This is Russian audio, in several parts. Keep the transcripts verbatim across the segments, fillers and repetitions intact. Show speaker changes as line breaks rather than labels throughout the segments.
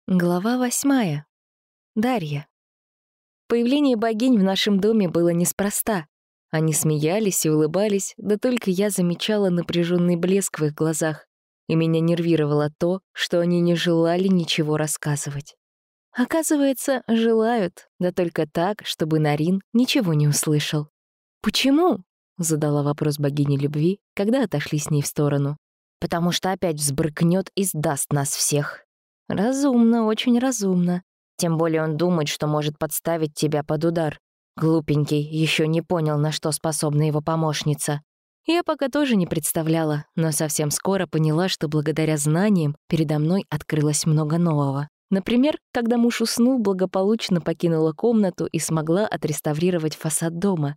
Глава восьмая. Дарья. Появление богинь в нашем доме было неспроста. Они смеялись и улыбались, да только я замечала напряженный блеск в их глазах, и меня нервировало то, что они не желали ничего рассказывать. Оказывается, желают, да только так, чтобы Нарин ничего не услышал. «Почему?» — задала вопрос богине любви, когда отошли с ней в сторону. «Потому что опять взбрыкнет и сдаст нас всех». «Разумно, очень разумно. Тем более он думает, что может подставить тебя под удар. Глупенький, еще не понял, на что способна его помощница». Я пока тоже не представляла, но совсем скоро поняла, что благодаря знаниям передо мной открылось много нового. Например, когда муж уснул, благополучно покинула комнату и смогла отреставрировать фасад дома.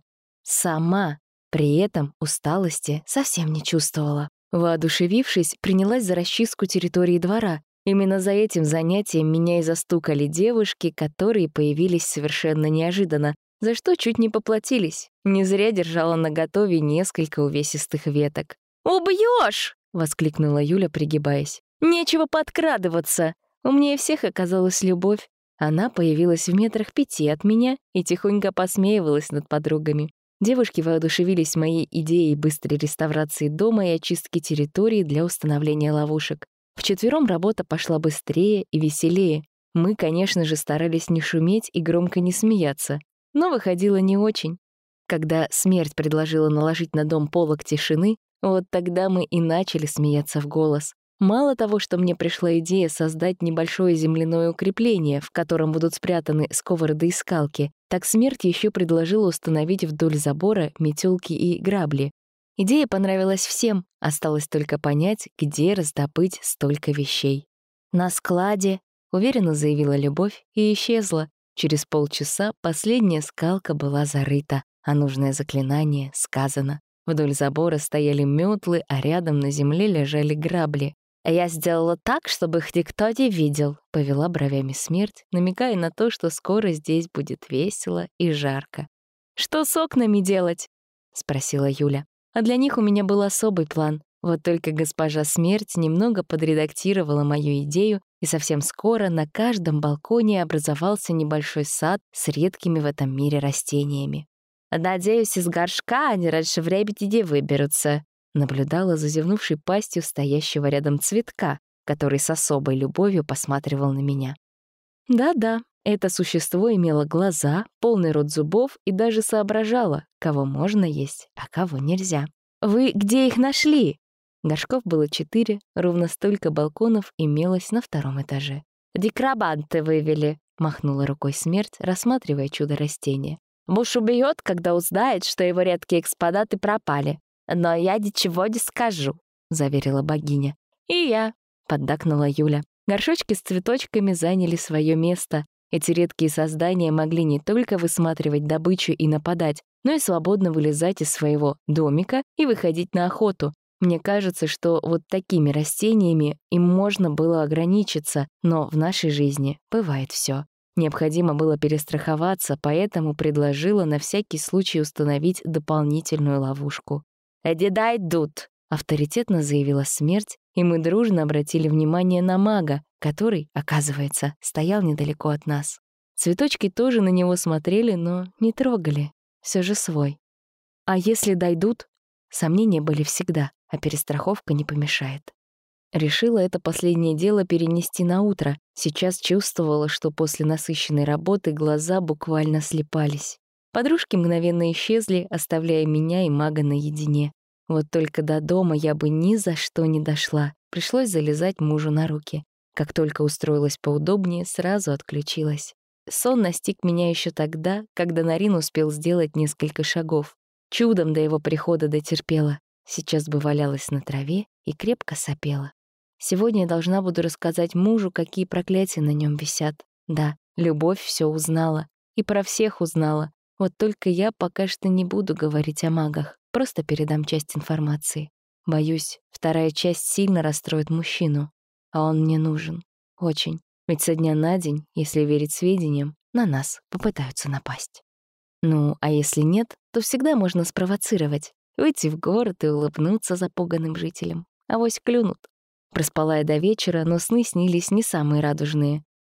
Сама. При этом усталости совсем не чувствовала. Воодушевившись, принялась за расчистку территории двора. Именно за этим занятием меня и застукали девушки, которые появились совершенно неожиданно, за что чуть не поплатились. Не зря держала наготове несколько увесистых веток. «Убьёшь!» — воскликнула Юля, пригибаясь. «Нечего подкрадываться!» Умнее всех оказалась Любовь. Она появилась в метрах пяти от меня и тихонько посмеивалась над подругами. Девушки воодушевились моей идеей быстрой реставрации дома и очистки территории для установления ловушек. Вчетвером работа пошла быстрее и веселее. Мы, конечно же, старались не шуметь и громко не смеяться, но выходило не очень. Когда смерть предложила наложить на дом полог тишины, вот тогда мы и начали смеяться в голос. Мало того, что мне пришла идея создать небольшое земляное укрепление, в котором будут спрятаны сковороды и скалки, так смерть еще предложила установить вдоль забора метелки и грабли. Идея понравилась всем, осталось только понять, где раздобыть столько вещей. «На складе», — уверенно заявила Любовь и исчезла. Через полчаса последняя скалка была зарыта, а нужное заклинание сказано. Вдоль забора стояли метлы, а рядом на земле лежали грабли. «Я сделала так, чтобы их никто не видел», — повела бровями смерть, намекая на то, что скоро здесь будет весело и жарко. «Что с окнами делать?» — спросила Юля. А для них у меня был особый план. Вот только госпожа Смерть немного подредактировала мою идею, и совсем скоро на каждом балконе образовался небольшой сад с редкими в этом мире растениями. «Надеюсь, из горшка они раньше времени не выберутся», наблюдала за зевнувшей пастью стоящего рядом цветка, который с особой любовью посматривал на меня. Да-да, это существо имело глаза, полный рот зубов и даже соображало, кого можно есть, а кого нельзя. «Вы где их нашли?» Горшков было четыре, ровно столько балконов имелось на втором этаже. «Дикробанты вывели», — махнула рукой смерть, рассматривая чудо-растение. «Муж убьет, когда узнает, что его редкие экспонаты пропали. Но я ничего не скажу», — заверила богиня. «И я», — поддакнула Юля. Горшочки с цветочками заняли свое место. Эти редкие создания могли не только высматривать добычу и нападать, но и свободно вылезать из своего домика и выходить на охоту. Мне кажется, что вот такими растениями им можно было ограничиться, но в нашей жизни бывает все. Необходимо было перестраховаться, поэтому предложила на всякий случай установить дополнительную ловушку. «Не дойдут», — авторитетно заявила смерть, и мы дружно обратили внимание на мага, который, оказывается, стоял недалеко от нас. Цветочки тоже на него смотрели, но не трогали. Все же свой. А если дойдут? Сомнения были всегда, а перестраховка не помешает. Решила это последнее дело перенести на утро. Сейчас чувствовала, что после насыщенной работы глаза буквально слепались. Подружки мгновенно исчезли, оставляя меня и мага наедине. Вот только до дома я бы ни за что не дошла. Пришлось залезать мужу на руки. Как только устроилась поудобнее, сразу отключилась. Сон настиг меня еще тогда, когда Нарин успел сделать несколько шагов. Чудом до его прихода дотерпела. Сейчас бы валялась на траве и крепко сопела. Сегодня я должна буду рассказать мужу, какие проклятия на нем висят. Да, Любовь все узнала. И про всех узнала. Вот только я пока что не буду говорить о магах. Просто передам часть информации. Боюсь, вторая часть сильно расстроит мужчину. А он мне нужен. Очень. Ведь со дня на день, если верить сведениям, на нас попытаются напасть. Ну, а если нет, то всегда можно спровоцировать. Выйти в город и улыбнуться запуганным жителям. Авось клюнут. Проспала я до вечера, но сны снились не самые радужные.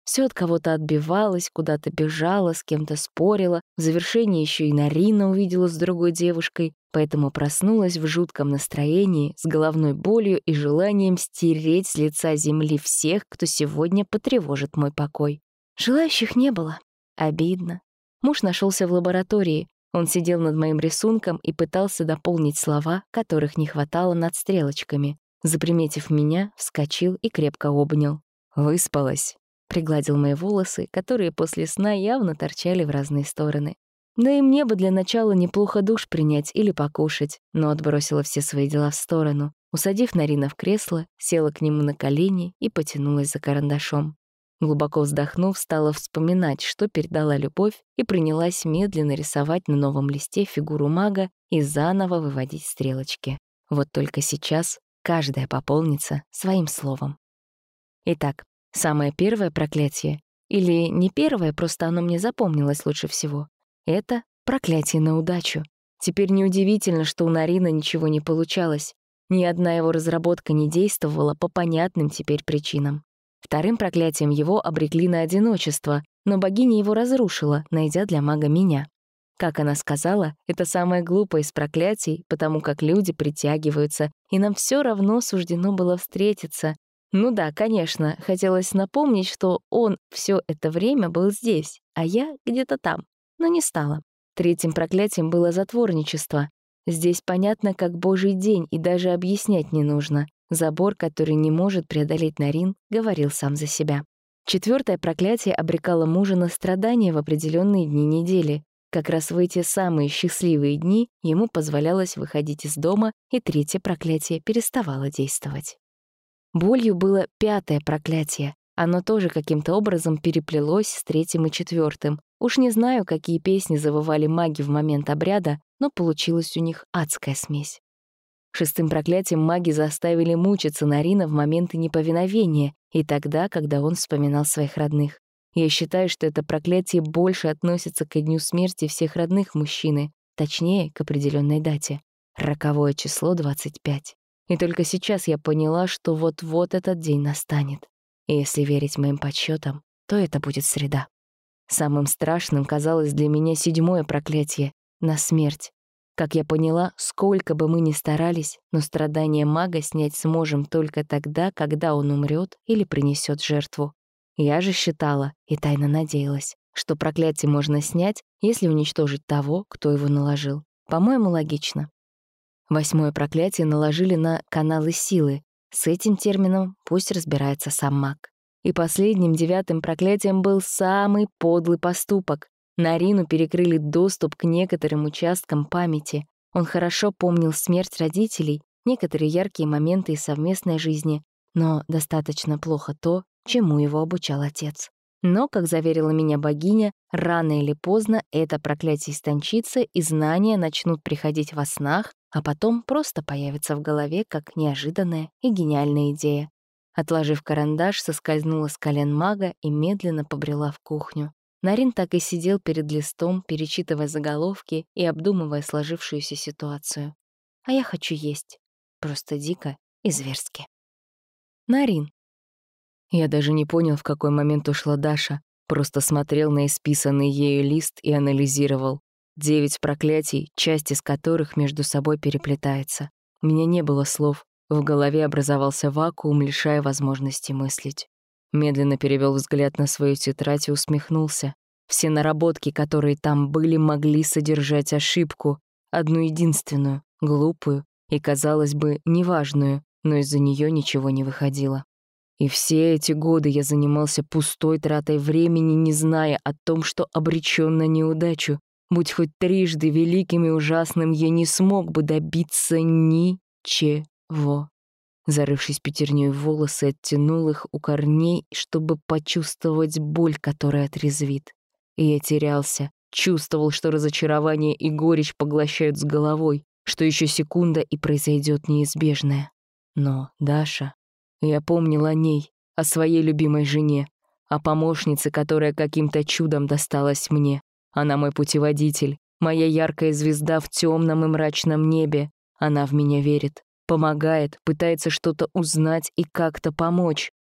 Все от кого-то отбивалась, куда-то бежала, с кем-то спорила. В завершении еще и Нарина увидела с другой девушкой, поэтому проснулась в жутком настроении, с головной болью и желанием стереть с лица земли всех, кто сегодня потревожит мой покой. Желающих не было. Обидно. Муж нашелся в лаборатории. Он сидел над моим рисунком и пытался дополнить слова, которых не хватало над стрелочками. Заприметив меня, вскочил и крепко обнял. «Выспалась?» Пригладил мои волосы, которые после сна явно торчали в разные стороны. Да и мне бы для начала неплохо душ принять или покушать, но отбросила все свои дела в сторону. Усадив Нарина в кресло, села к нему на колени и потянулась за карандашом. Глубоко вздохнув, стала вспоминать, что передала любовь, и принялась медленно рисовать на новом листе фигуру мага и заново выводить стрелочки. Вот только сейчас каждая пополнится своим словом. Итак, самое первое проклятие, или не первое, просто оно мне запомнилось лучше всего, это проклятие на удачу. Теперь неудивительно, что у Нарина ничего не получалось. Ни одна его разработка не действовала по понятным теперь причинам. Вторым проклятием его обрекли на одиночество, но богиня его разрушила, найдя для мага меня. Как она сказала, это самое глупое из проклятий, потому как люди притягиваются, и нам все равно суждено было встретиться. Ну да, конечно, хотелось напомнить, что он все это время был здесь, а я где-то там, но не стала. Третьим проклятием было затворничество. Здесь понятно, как божий день, и даже объяснять не нужно. Забор, который не может преодолеть Нарин, говорил сам за себя. Четвертое проклятие обрекало мужа на страдания в определенные дни недели. Как раз в эти самые счастливые дни ему позволялось выходить из дома, и третье проклятие переставало действовать. Болью было пятое проклятие. Оно тоже каким-то образом переплелось с третьим и четвертым. Уж не знаю, какие песни завывали маги в момент обряда, но получилась у них адская смесь. Шестым проклятием маги заставили мучиться Нарина в моменты неповиновения и тогда, когда он вспоминал своих родных. Я считаю, что это проклятие больше относится к дню смерти всех родных мужчины, точнее, к определенной дате. Роковое число двадцать пять. И только сейчас я поняла, что вот-вот этот день настанет. И если верить моим подсчетам, то это будет среда. Самым страшным казалось для меня седьмое проклятие — на смерть. Как я поняла, сколько бы мы ни старались, но страдания мага снять сможем только тогда, когда он умрет или принесет жертву. Я же считала и тайно надеялась, что проклятие можно снять, если уничтожить того, кто его наложил. По-моему, логично. Восьмое проклятие наложили на каналы силы. С этим термином пусть разбирается сам маг. И последним, девятым проклятием был самый подлый поступок. Нарину перекрыли доступ к некоторым участкам памяти. Он хорошо помнил смерть родителей, некоторые яркие моменты из совместной жизни, но достаточно плохо то, чему его обучал отец. Но, как заверила меня богиня, рано или поздно это проклятие истончится, и знания начнут приходить во снах, а потом просто появятся в голове как неожиданная и гениальная идея. Отложив карандаш, соскользнула с колен мага и медленно побрела в кухню. Нарин так и сидел перед листом, перечитывая заголовки и обдумывая сложившуюся ситуацию. А я хочу есть. Просто дико и зверски. Нарин. Я даже не понял, в какой момент ушла Даша. Просто смотрел на исписанный ею лист и анализировал. Девять проклятий, часть из которых между собой переплетается. У меня не было слов. В голове образовался вакуум, лишая возможности мыслить. Медленно перевел взгляд на свою тетрадь и усмехнулся. Все наработки, которые там были, могли содержать ошибку. Одну единственную, глупую и, казалось бы, неважную, но из-за нее ничего не выходило. И все эти годы я занимался пустой тратой времени, не зная о том, что обречен на неудачу. Будь хоть трижды великим и ужасным, я не смог бы добиться ничего. Зарывшись пятерней в волосы, оттянул их у корней, чтобы почувствовать боль, которая отрезвит. И я терялся, чувствовал, что разочарование и горечь поглощают с головой, что еще секунда и произойдет неизбежное. Но Даша... Я помнил о ней, о своей любимой жене, о помощнице, которая каким-то чудом досталась мне. Она мой путеводитель, моя яркая звезда в темном и мрачном небе. Она в меня верит, помогает, пытается что-то узнать и как-то помочь.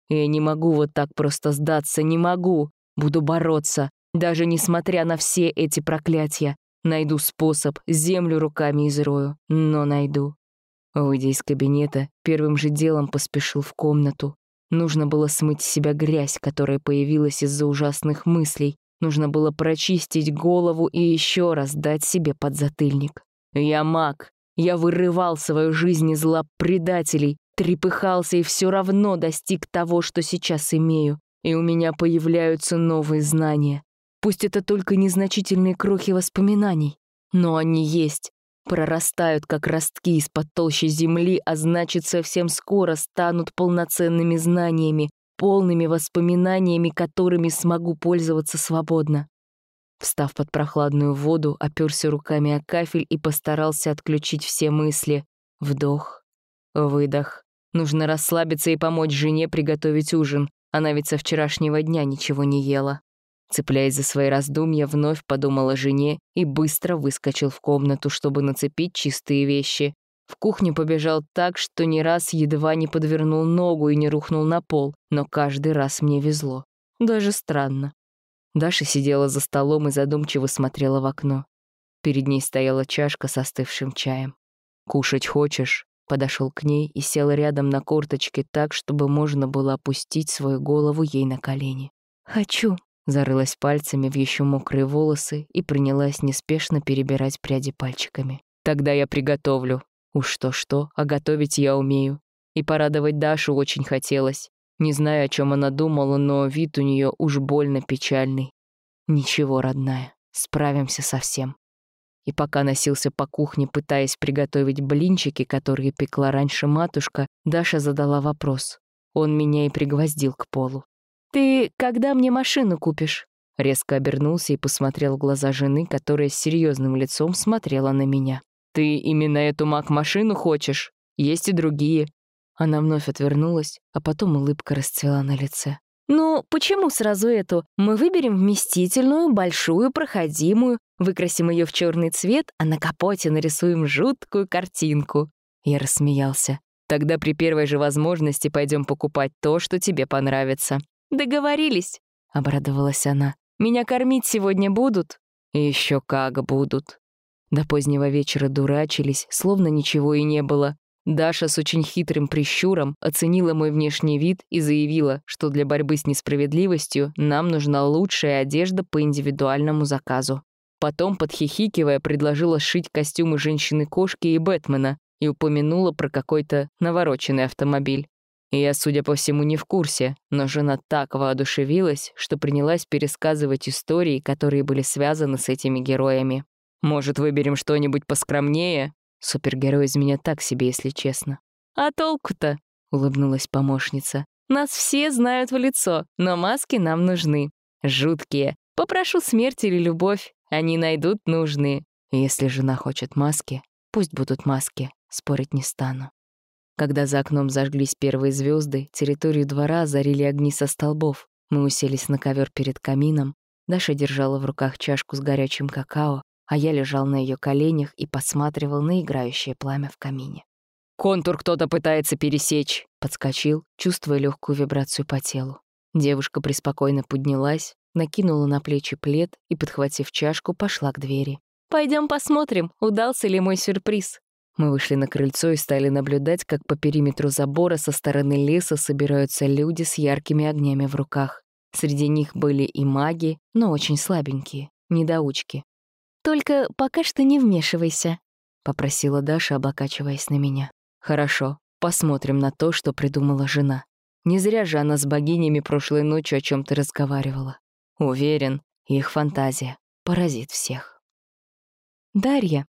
Я не могу вот так просто сдаться, не могу. Буду бороться, даже несмотря на все эти проклятия. Найду способ, землю руками изрою, но найду. Выйдя из кабинета, первым же делом поспешил в комнату. Нужно было смыть с себя грязь, которая появилась из-за ужасных мыслей. Нужно было прочистить голову и еще раз дать себе подзатыльник. Я маг. Я вырывал свою жизнь из лап предателей, трепыхался и все равно достиг того, что сейчас имею. И у меня появляются новые знания. Пусть это только незначительные крохи воспоминаний, но они есть. Прорастают, как ростки из-под толщи земли, а значит, совсем скоро станут полноценными знаниями, полными воспоминаниями, которыми смогу пользоваться свободно. Встав под прохладную воду, оперся руками о кафель и постарался отключить все мысли. Вдох, выдох. Нужно расслабиться и помочь жене приготовить ужин. Она ведь со вчерашнего дня ничего не ела. Цепляясь за свои раздумья, вновь подумал о жене и быстро выскочил в комнату, чтобы нацепить чистые вещи. В кухню побежал так, что ни раз едва не подвернул ногу и не рухнул на пол, но каждый раз мне везло. Даже странно. Даша сидела за столом и задумчиво смотрела в окно. Перед ней стояла чашка с остывшим чаем. «Кушать хочешь?» Подошел к ней и сел рядом на корточке так, чтобы можно было опустить свою голову ей на колени. «Хочу», — зарылась пальцами в еще мокрые волосы и принялась неспешно перебирать пряди пальчиками. «Тогда я приготовлю. Уж что-что, а готовить я умею. И порадовать Дашу очень хотелось. Не знаю, о чем она думала, но вид у нее уж больно печальный. Ничего, родная, справимся со всем». И пока носился по кухне, пытаясь приготовить блинчики, которые пекла раньше матушка, Даша задала вопрос. Он меня и пригвоздил к полу. «Ты когда мне машину купишь?» Резко обернулся и посмотрел в глаза жены, которая с серьезным лицом смотрела на меня. «Ты именно эту маг-машину хочешь? Есть и другие». Она вновь отвернулась, а потом улыбка расцвела на лице. «Ну, почему сразу эту? Мы выберем вместительную, большую, проходимую, выкрасим ее в черный цвет, а на капоте нарисуем жуткую картинку». Я рассмеялся. «Тогда при первой же возможности пойдем покупать то, что тебе понравится». «Договорились», — обрадовалась она. «Меня кормить сегодня будут?» «Еще как будут». До позднего вечера дурачились, словно ничего и не было. Даша с очень хитрым прищуром оценила мой внешний вид и заявила, что для борьбы с несправедливостью нам нужна лучшая одежда по индивидуальному заказу. Потом, подхихикивая, предложила сшить костюмы женщины-кошки и Бэтмена и упомянула про какой-то навороченный автомобиль. И я, судя по всему, не в курсе, но жена так воодушевилась, что принялась пересказывать истории, которые были связаны с этими героями. «Может, выберем что-нибудь поскромнее?» Супергерой из меня так себе, если честно. «А толку-то?» — улыбнулась помощница. «Нас все знают в лицо, но маски нам нужны. Жуткие. Попрошу смерть или любовь. Они найдут нужные. Если жена хочет маски, пусть будут маски, спорить не стану». Когда за окном зажглись первые звезды, территорию двора озарили огни со столбов. Мы уселись на ковер перед камином. Даша держала в руках чашку с горячим какао, а я лежал на ее коленях и посматривал на играющее пламя в камине. «Контур кто-то пытается пересечь», — подскочил, чувствуя легкую вибрацию по телу. Девушка преспокойно поднялась, накинула на плечи плед и, подхватив чашку, пошла к двери. «Пойдем посмотрим, удался ли мой сюрприз». Мы вышли на крыльцо и стали наблюдать, как по периметру забора со стороны леса собираются люди с яркими огнями в руках. Среди них были и маги, но очень слабенькие, недоучки. «Только пока что не вмешивайся», — попросила Даша, облокачиваясь на меня. «Хорошо, посмотрим на то, что придумала жена. Не зря же она с богинями прошлой ночью о чем-то разговаривала. Уверен, их фантазия поразит всех». Дарья.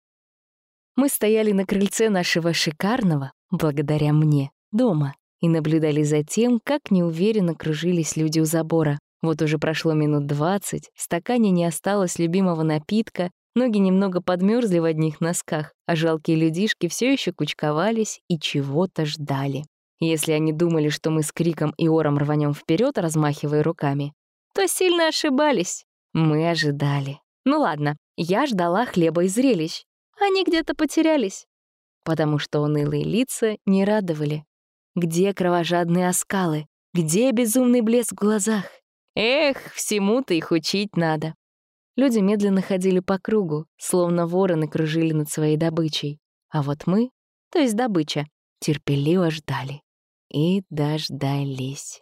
Мы стояли на крыльце нашего шикарного, благодаря мне, дома и наблюдали за тем, как неуверенно кружились люди у забора. Вот уже прошло минут двадцать, в стакане не осталось любимого напитка, ноги немного подмерзли в одних носках, а жалкие людишки все еще кучковались и чего-то ждали. Если они думали, что мы с криком и ором рванем вперед, размахивая руками, то сильно ошибались. Мы ожидали. Ну ладно, я ждала хлеба и зрелищ. Они где-то потерялись, потому что унылые лица не радовали. Где кровожадные оскалы? Где безумный блеск в глазах? Эх, всему-то их учить надо. Люди медленно ходили по кругу, словно вороны кружили над своей добычей. А вот мы, то есть добыча, терпеливо ждали. И дождались.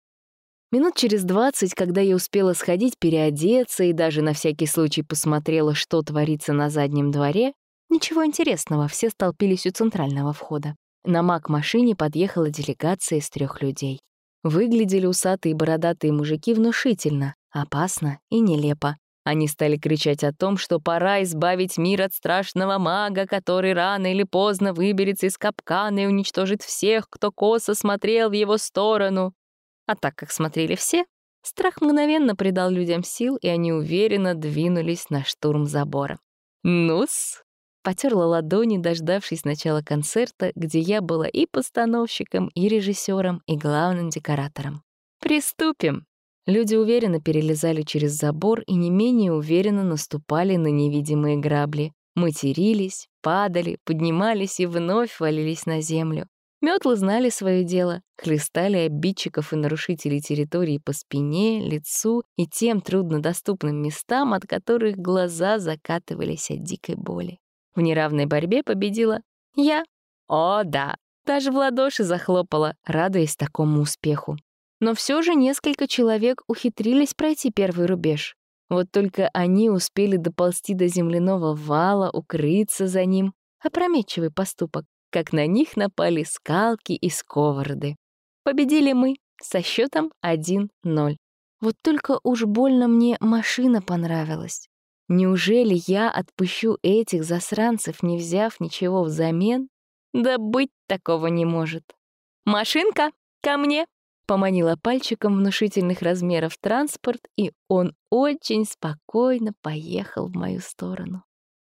Минут через двадцать, когда я успела сходить, переодеться и даже на всякий случай посмотрела, что творится на заднем дворе, ничего интересного, все столпились у центрального входа. На маг-машине подъехала делегация из трех людей. Выглядели усатые и бородатые мужики внушительно, опасно и нелепо. Они стали кричать о том, что пора избавить мир от страшного мага, который рано или поздно выберется из капкана и уничтожит всех, кто косо смотрел в его сторону. А так как смотрели все, страх мгновенно придал людям сил, и они уверенно двинулись на штурм забора. «Ну-с!» — потерла ладони, дождавшись начала концерта, где я была и постановщиком, и режиссером, и главным декоратором. «Приступим!» Люди уверенно перелезали через забор и не менее уверенно наступали на невидимые грабли. Матерились, падали, поднимались и вновь валились на землю. Мётлы знали свое дело, хлестали обидчиков и нарушителей территории по спине, лицу и тем труднодоступным местам, от которых глаза закатывались от дикой боли. В неравной борьбе победила я. О, да, даже в ладоши захлопала, радуясь такому успеху. Но все же несколько человек ухитрились пройти первый рубеж. Вот только они успели доползти до земляного вала, укрыться за ним. Опрометчивый поступок, как на них напали скалки и сковороды. Победили мы со счетом один ноль. Вот только уж больно мне машина понравилась. Неужели я отпущу этих засранцев, не взяв ничего взамен? Да быть такого не может. «Машинка, ко мне!» Поманила пальчиком внушительных размеров транспорт, и он очень спокойно поехал в мою сторону.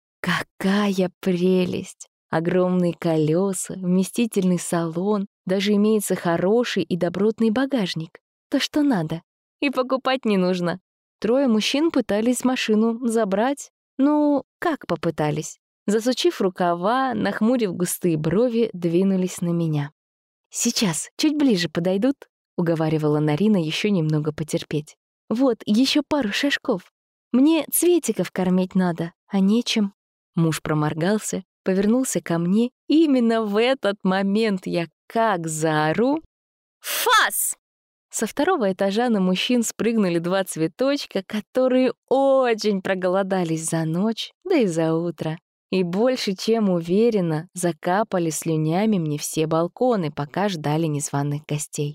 Какая прелесть! Огромные колеса, вместительный салон, даже имеется хороший и добротный багажник. То, что надо. И покупать не нужно. Трое мужчин пытались машину забрать. Ну, как попытались? Засучив рукава, нахмурив густые брови, двинулись на меня. «Сейчас, чуть ближе подойдут», — уговаривала Нарина еще немного потерпеть. «Вот, еще пару шажков. Мне цветиков кормить надо, а нечем». Муж проморгался, повернулся ко мне, и именно в этот момент я как заору. «Фас!» Со второго этажа на мужчин спрыгнули два цветочка, которые очень проголодались за ночь, да и за утро. И больше чем уверенно закапали слюнями мне все балконы, пока ждали незваных гостей.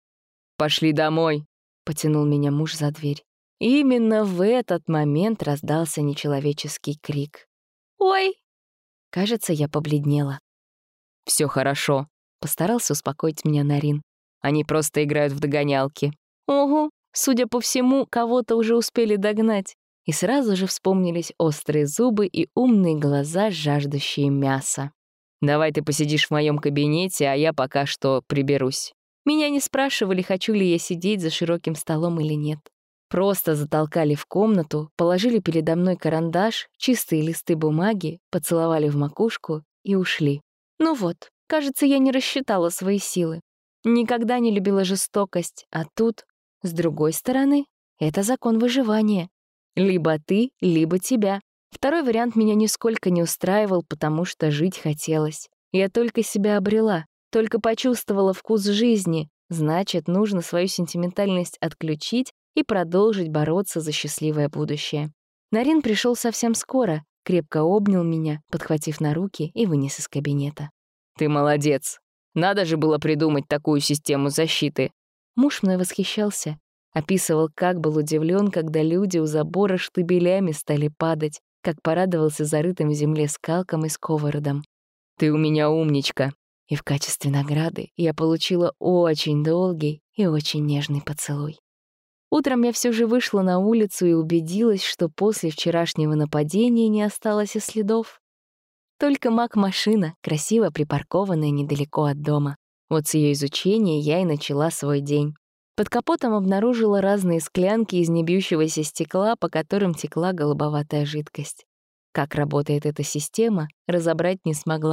«Пошли домой!» — потянул меня муж за дверь. Именно в этот момент раздался нечеловеческий крик. «Ой!» Кажется, я побледнела. «Все хорошо», — постарался успокоить меня Нарин. «Они просто играют в догонялки». «Ого, судя по всему, кого-то уже успели догнать». И сразу же вспомнились острые зубы и умные глаза, жаждущие мяса. «Давай ты посидишь в моем кабинете, а я пока что приберусь». Меня не спрашивали, хочу ли я сидеть за широким столом или нет. Просто затолкали в комнату, положили передо мной карандаш, чистые листы бумаги, поцеловали в макушку и ушли. Ну вот, кажется, я не рассчитала свои силы. Никогда не любила жестокость, а тут, с другой стороны, это закон выживания. Либо ты, либо тебя. Второй вариант меня нисколько не устраивал, потому что жить хотелось. Я только себя обрела, только почувствовала вкус жизни, значит, нужно свою сентиментальность отключить и продолжить бороться за счастливое будущее. Нарин пришел совсем скоро, крепко обнял меня, подхватив на руки и вынес из кабинета. «Ты молодец! Надо же было придумать такую систему защиты!» Муж мной восхищался. Описывал, как был удивлен, когда люди у забора штабелями стали падать, как порадовался зарытым в земле скалкам и сковородам. «Ты у меня умничка!» И в качестве награды я получила очень долгий и очень нежный поцелуй. Утром я все же вышла на улицу и убедилась, что после вчерашнего нападения не осталось и следов. Только маг-машина, красиво припаркованная недалеко от дома. Вот с ее изучения я и начала свой день. Под капотом обнаружила разные склянки из небьющегося стекла, по которым текла голубоватая жидкость. Как работает эта система, разобрать не смогла.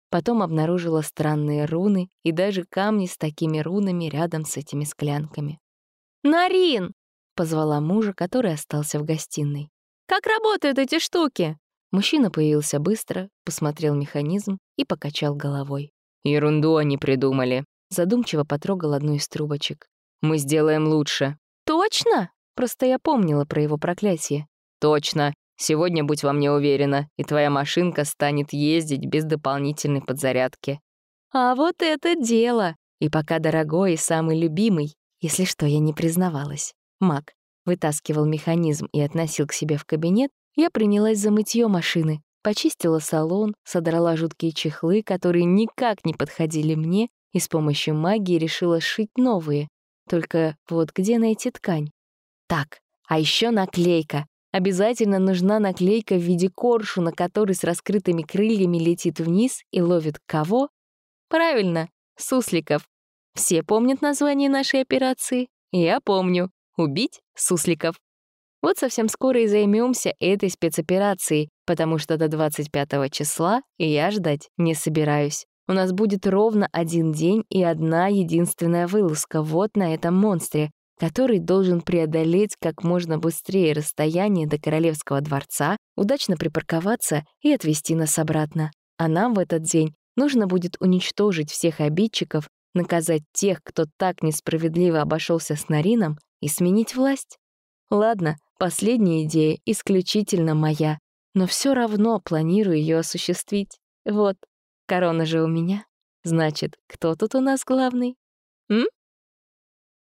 Потом обнаружила странные руны и даже камни с такими рунами рядом с этими склянками. «Нарин!» — позвала мужа, который остался в гостиной. «Как работают эти штуки?» Мужчина появился быстро, посмотрел механизм и покачал головой. «Ерунду они придумали», — задумчиво потрогал одну из трубочек. «Мы сделаем лучше». «Точно?» Просто я помнила про его проклятие. «Точно. Сегодня будь во мне уверена, и твоя машинка станет ездить без дополнительной подзарядки». «А вот это дело! И пока дорогой и самый любимый, если что, я не признавалась, Мак вытаскивал механизм и относил к себе в кабинет, я принялась за мытье машины, почистила салон, содрала жуткие чехлы, которые никак не подходили мне, и с помощью магии решила сшить новые. Только вот где найти ткань? Так, а еще наклейка. Обязательно нужна наклейка в виде коршуна, который с раскрытыми крыльями летит вниз и ловит кого? Правильно, сусликов. Все помнят название нашей операции? Я помню. Убить сусликов. Вот совсем скоро и займемся этой спецоперацией, потому что до двадцать пятого числа я ждать не собираюсь. У нас будет ровно один день и одна единственная вылазка вот на этом монстре, который должен преодолеть как можно быстрее расстояние до Королевского дворца, удачно припарковаться и отвезти нас обратно. А нам в этот день нужно будет уничтожить всех обидчиков, наказать тех, кто так несправедливо обошелся с Нарином, и сменить власть. Ладно, последняя идея исключительно моя, но все равно планирую ее осуществить. Вот, корона же у меня. Значит, кто тут у нас главный? М?